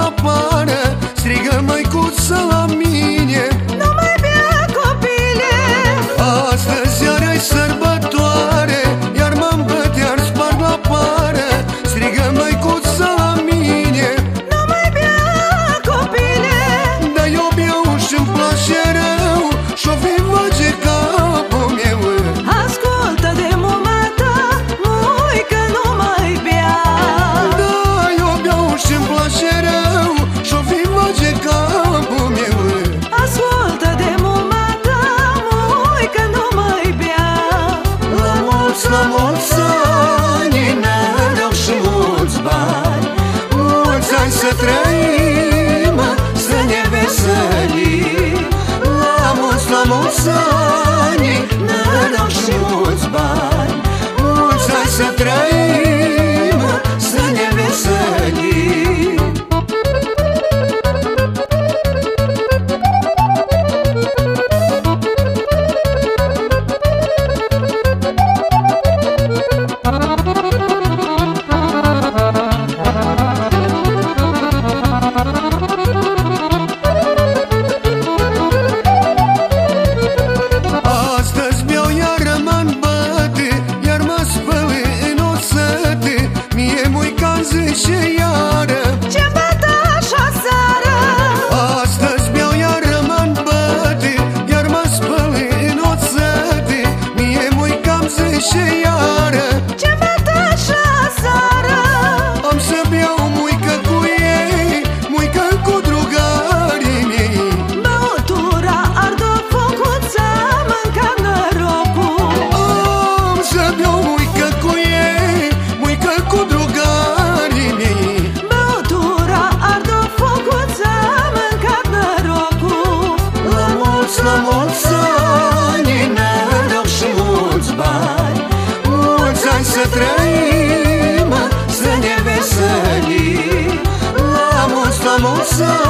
afară, strigă măicuța la mine: nu mai bea, copile! Astăzi iar-i sărbătoare, iar mă îmbăt, iar sparg la pară, strigă măicuța la mine: nu mai bea, copile! dar eu beau și-mi place rău, și-o fi face capul meu. Ascultă de mama ta, mui că nu mai bea. Da, eu beau și-mi place rău, și-o fi face capul meu. Ascultă de mama ta, mui că nu mai bea. La mulți ani, noroc și mulți bani, mulți ani să trăim, să ne veselim. La mulți ani, noroc și mulți bani, mulți ani să trăim, să ne veselim. Astăzi beau, iar mă-n băt, iar mă spăl în oțet, mie mui ca zi și iară. Ce băt așa seară? Astăzi beau, iar mă-n băt, iar mă spăl în oțet, mie mui cam zi și iară. Ce băt așa seară? Am să beau muică cu ei, muică cu drugarii mei. Băutura ardă focuța, mânca norocul. Am să beau muică cu ei, muică cu drugarii mei. Băutura ardă focuța, mânca norocul. La mulți ani, noroc și mulți bani, mulți ani să trăim, să ne veselim. La mulți